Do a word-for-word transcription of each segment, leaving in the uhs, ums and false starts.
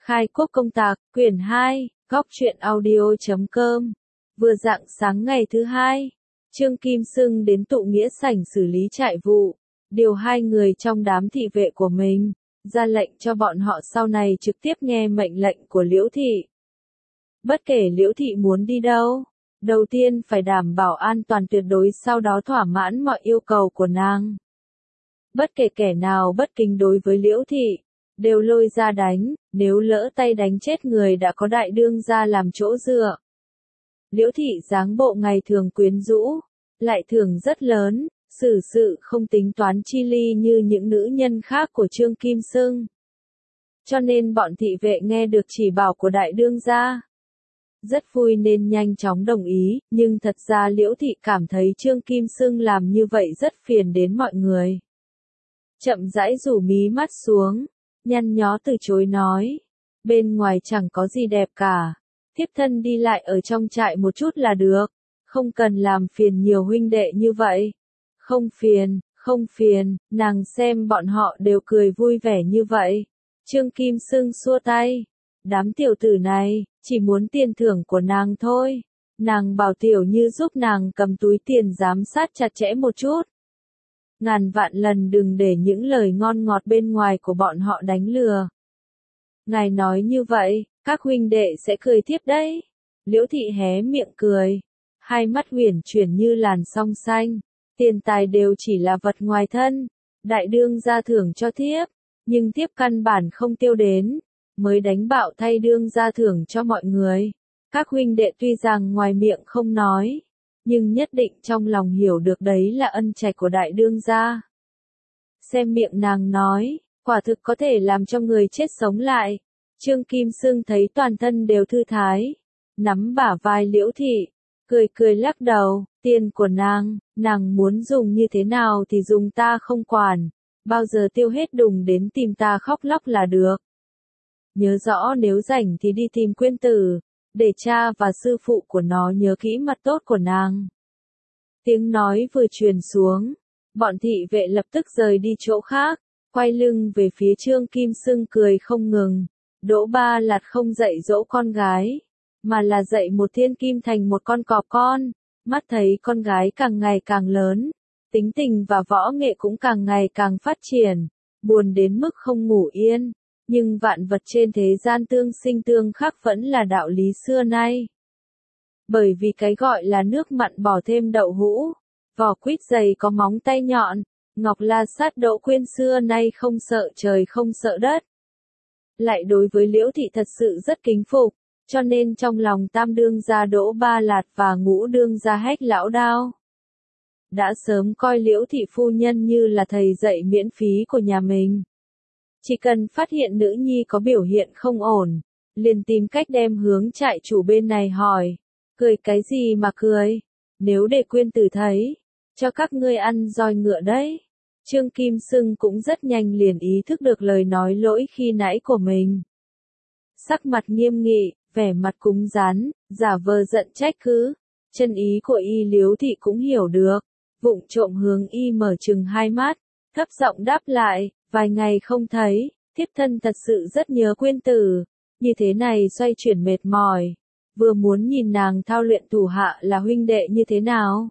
Khai quốc công tạc, quyển hai, góc truyện audio chấm com. Vừa rạng sáng ngày thứ hai, Trương Kim Xưng đến tụ nghĩa sảnh xử lý trại vụ, điều hai người trong đám thị vệ của mình, ra lệnh cho bọn họ sau này trực tiếp nghe mệnh lệnh của Liễu Thị. Bất kể Liễu Thị muốn đi đâu, đầu tiên phải đảm bảo an toàn tuyệt đối, sau đó thỏa mãn mọi yêu cầu của nàng. Bất kể kẻ nào bất kính đối với Liễu Thị, đều lôi ra đánh, nếu lỡ tay đánh chết người đã có đại đương gia làm chỗ dựa. Liễu Thị dáng bộ ngày thường quyến rũ, lại thường rất lớn, xử sự không tính toán chi ly như những nữ nhân khác của Trương Kim Xưng. Cho nên bọn thị vệ nghe được chỉ bảo của đại đương gia, rất vui nên nhanh chóng đồng ý, nhưng thật ra Liễu Thị cảm thấy Trương Kim Xưng làm như vậy rất phiền đến mọi người. Chậm rãi rủ mí mắt xuống, nhăn nhó từ chối nói, bên ngoài chẳng có gì đẹp cả, thiếp thân đi lại ở trong trại một chút là được, không cần làm phiền nhiều huynh đệ như vậy. Không phiền, không phiền, nàng xem bọn họ đều cười vui vẻ như vậy. Trương Kim Xưng xua tay, đám tiểu tử này, chỉ muốn tiền thưởng của nàng thôi. Nàng bảo Tiểu Như giúp nàng cầm túi tiền giám sát chặt chẽ một chút. Ngàn vạn lần đừng để những lời ngon ngọt bên ngoài của bọn họ đánh lừa. Ngài nói như vậy, các huynh đệ sẽ cười tiếp đấy. Liễu Thị hé miệng cười, hai mắt huyền chuyển như làn song xanh. Tiền tài đều chỉ là vật ngoài thân, đại đương gia thưởng cho thiếp, nhưng thiếp căn bản không tiêu đến, mới đánh bạo thay đương gia thưởng cho mọi người. Các huynh đệ tuy rằng ngoài miệng không nói, nhưng nhất định trong lòng hiểu được đấy là ân trạch của đại đương gia. Xem miệng nàng nói, quả thực có thể làm cho người chết sống lại. Trương Kim Xưng thấy toàn thân đều thư thái, nắm bả vai Liễu Thị, cười cười lắc đầu, tiền của nàng, nàng muốn dùng như thế nào thì dùng, ta không quản, bao giờ tiêu hết đùng đến tìm ta khóc lóc là được. Nhớ rõ nếu rảnh thì đi tìm Quyên Tử, để cha và sư phụ của nó nhớ kỹ mặt tốt của nàng. Tiếng nói vừa truyền xuống, bọn thị vệ lập tức rời đi chỗ khác, quay lưng về phía Trương Kim Xưng cười không ngừng. Đỗ Ba Lạt không dạy dỗ con gái, mà là dạy một thiên kim thành một con cọp con. Mắt thấy con gái càng ngày càng lớn, tính tình và võ nghệ cũng càng ngày càng phát triển, buồn đến mức không ngủ yên. Nhưng vạn vật trên thế gian tương sinh tương khắc vẫn là đạo lý xưa nay. Bởi vì cái gọi là nước mặn bỏ thêm đậu hũ, vỏ quýt dày có móng tay nhọn, Ngọc La Sát Đỗ Quyên xưa nay không sợ trời không sợ đất. Lại đối với Liễu Thị thật sự rất kính phục, cho nên trong lòng tam đương gia Đỗ Ba Lạt và ngũ đương gia Hách Lão Đao đã sớm coi Liễu Thị phu nhân như là thầy dạy miễn phí của nhà mình. Chỉ cần phát hiện nữ nhi có biểu hiện không ổn, liền tìm cách đem hướng trại chủ bên này hỏi, cười cái gì mà cười, nếu để Quyên Tử thấy, cho các ngươi ăn roi ngựa đấy. Trương Kim Xưng cũng rất nhanh liền ý thức được lời nói lỗi khi nãy của mình. Sắc mặt nghiêm nghị, vẻ mặt cúng rắn, giả vờ giận trách cứ. Chân ý của y Liễu Thị cũng hiểu được, vụng trộm hướng y mở trừng hai mắt, thấp giọng đáp lại, vài ngày không thấy, thiếp thân thật sự rất nhớ Quyên Tử, như thế này xoay chuyển mệt mỏi, vừa muốn nhìn nàng thao luyện thủ hạ là huynh đệ như thế nào.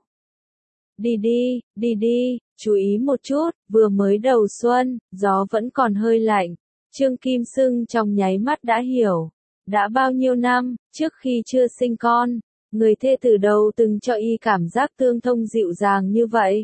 Đi đi, đi đi, chú ý một chút, vừa mới đầu xuân, gió vẫn còn hơi lạnh. Trương Kim Xưng trong nháy mắt đã hiểu, đã bao nhiêu năm, trước khi chưa sinh con, người thê tử đầu từng cho y cảm giác tương thông dịu dàng như vậy.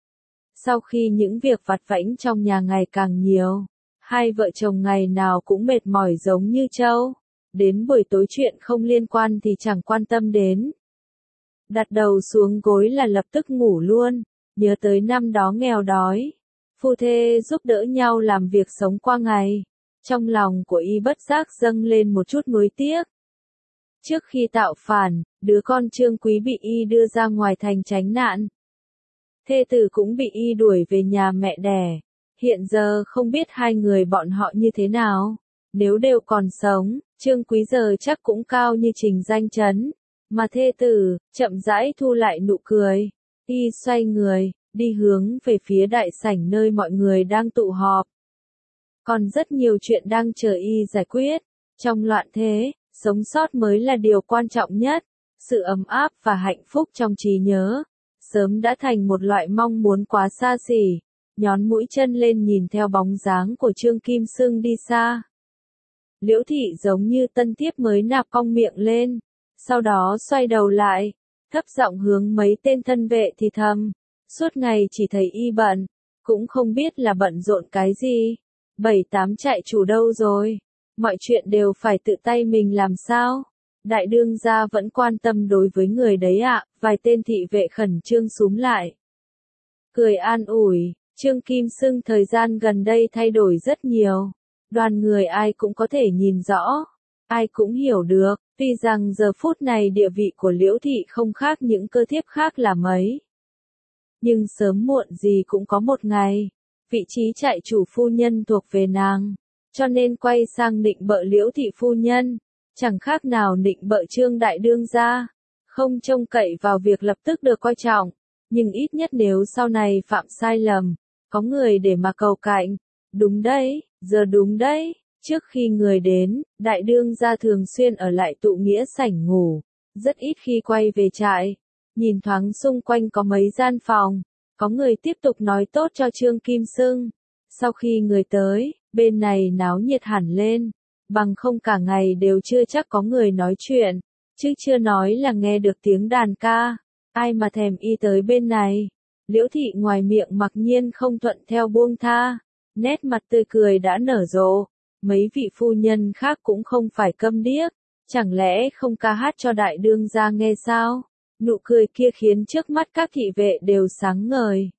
Sau khi những việc vặt vãnh trong nhà ngày càng nhiều, hai vợ chồng ngày nào cũng mệt mỏi giống như trâu, đến buổi tối chuyện không liên quan thì chẳng quan tâm đến. Đặt đầu xuống gối là lập tức ngủ luôn, nhớ tới năm đó nghèo đói, phu thê giúp đỡ nhau làm việc sống qua ngày, trong lòng của y bất giác dâng lên một chút nuối tiếc. Trước khi tạo phản, đứa con Trương Quý bị y đưa ra ngoài thành tránh nạn. Thê tử cũng bị y đuổi về nhà mẹ đẻ, hiện giờ không biết hai người bọn họ như thế nào, nếu đều còn sống, Trương Quý giờ chắc cũng cao như Trình Danh Chấn. Mà thê tử, chậm rãi thu lại nụ cười, y xoay người, đi hướng về phía đại sảnh nơi mọi người đang tụ họp. Còn rất nhiều chuyện đang chờ y giải quyết, Trong loạn thế, sống sót mới là điều quan trọng nhất. Sự ấm áp và hạnh phúc trong trí nhớ, sớm đã thành một loại mong muốn quá xa xỉ. Nhón mũi chân lên nhìn theo bóng dáng của Trương Kim Xưng đi xa. Liễu Thị giống như tân thiếp mới nạp cong miệng lên, sau đó xoay đầu lại, thấp giọng hướng mấy tên thân vệ thì thầm, suốt ngày chỉ thấy y bận, cũng không biết là bận rộn cái gì. Bảy tám trại chủ đâu rồi? Mọi chuyện đều phải tự tay mình làm sao? Đại đương gia vẫn quan tâm đối với người đấy ạ, à? Vài tên thị vệ khẩn trương xúm lại. Cười an ủi, Trương Kim Xưng thời gian gần đây thay đổi rất nhiều. Đoàn người ai cũng có thể nhìn rõ, ai cũng hiểu được, tuy rằng giờ phút này địa vị của Liễu Thị không khác những cơ thiếp khác là mấy. Nhưng sớm muộn gì cũng có một ngày, vị trí trại chủ phu nhân thuộc về nàng, cho nên quay sang nịnh bợ Liễu Thị phu nhân, chẳng khác nào nịnh bợ Trương đại đương gia, không trông cậy vào việc lập tức được coi trọng, nhưng ít nhất nếu sau này phạm sai lầm, có người để mà cầu cạnh. Đúng đấy, giờ đúng đấy, trước khi người đến, đại đương gia thường xuyên ở lại tụ nghĩa sảnh ngủ, rất ít khi quay về trại. Nhìn thoáng xung quanh có mấy gian phòng, có người tiếp tục nói tốt cho Trương Kim Xưng. Sau khi người tới, bên này náo nhiệt hẳn lên, bằng không cả ngày đều chưa chắc có người nói chuyện, chứ chưa nói là nghe được tiếng đàn ca, ai mà thèm y tới bên này. Liễu Thị ngoài miệng mặc nhiên không thuận theo buông tha, nét mặt tươi cười đã nở rộ, mấy vị phu nhân khác cũng không phải câm điếc, chẳng lẽ không ca hát cho đại đương gia nghe sao? Nụ cười kia khiến trước mắt các thị vệ đều sáng ngời.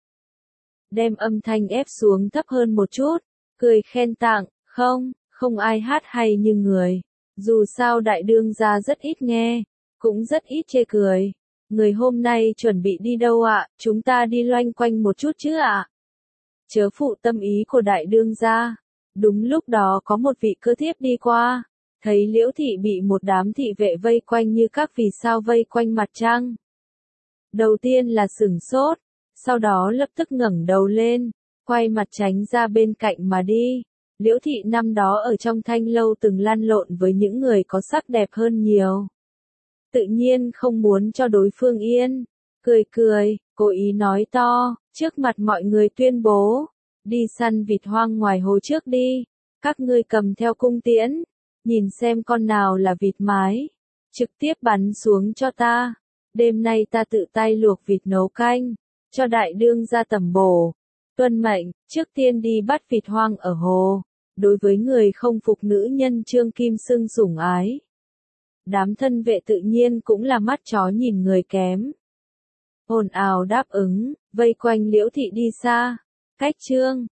Đem âm thanh ép xuống thấp hơn một chút, cười khen tặng, không, không ai hát hay như người. Dù sao đại đương gia rất ít nghe, cũng rất ít chê cười. Người hôm nay chuẩn bị đi đâu ạ? À? Chúng ta đi loanh quanh một chút chứ ạ? À? Chớ phụ tâm ý của đại đương gia. Đúng lúc đó có một vị cơ thiếp đi qua, thấy Liễu Thị bị một đám thị vệ vây quanh như các vì sao vây quanh mặt trăng. Đầu tiên là sửng sốt, sau đó lập tức ngẩng đầu lên, quay mặt tránh ra bên cạnh mà đi. Liễu Thị năm đó ở trong thanh lâu từng lăn lộn với những người có sắc đẹp hơn nhiều. Tự nhiên không muốn cho đối phương yên, cười cười, cố ý nói to, trước mặt mọi người tuyên bố, đi săn vịt hoang ngoài hồ trước đi, các ngươi cầm theo cung tiễn, nhìn xem con nào là vịt mái, trực tiếp bắn xuống cho ta, đêm nay ta tự tay luộc vịt nấu canh, cho đại đương gia tẩm bổ, tuân mệnh, trước tiên đi bắt vịt hoang ở hồ, đối với người không phục nữ nhân Trương Kim Xưng sủng ái. Đám thân vệ tự nhiên cũng là mắt chó nhìn người kém. Ồn ào đáp ứng, vây quanh Liễu Thị đi xa, cách Trương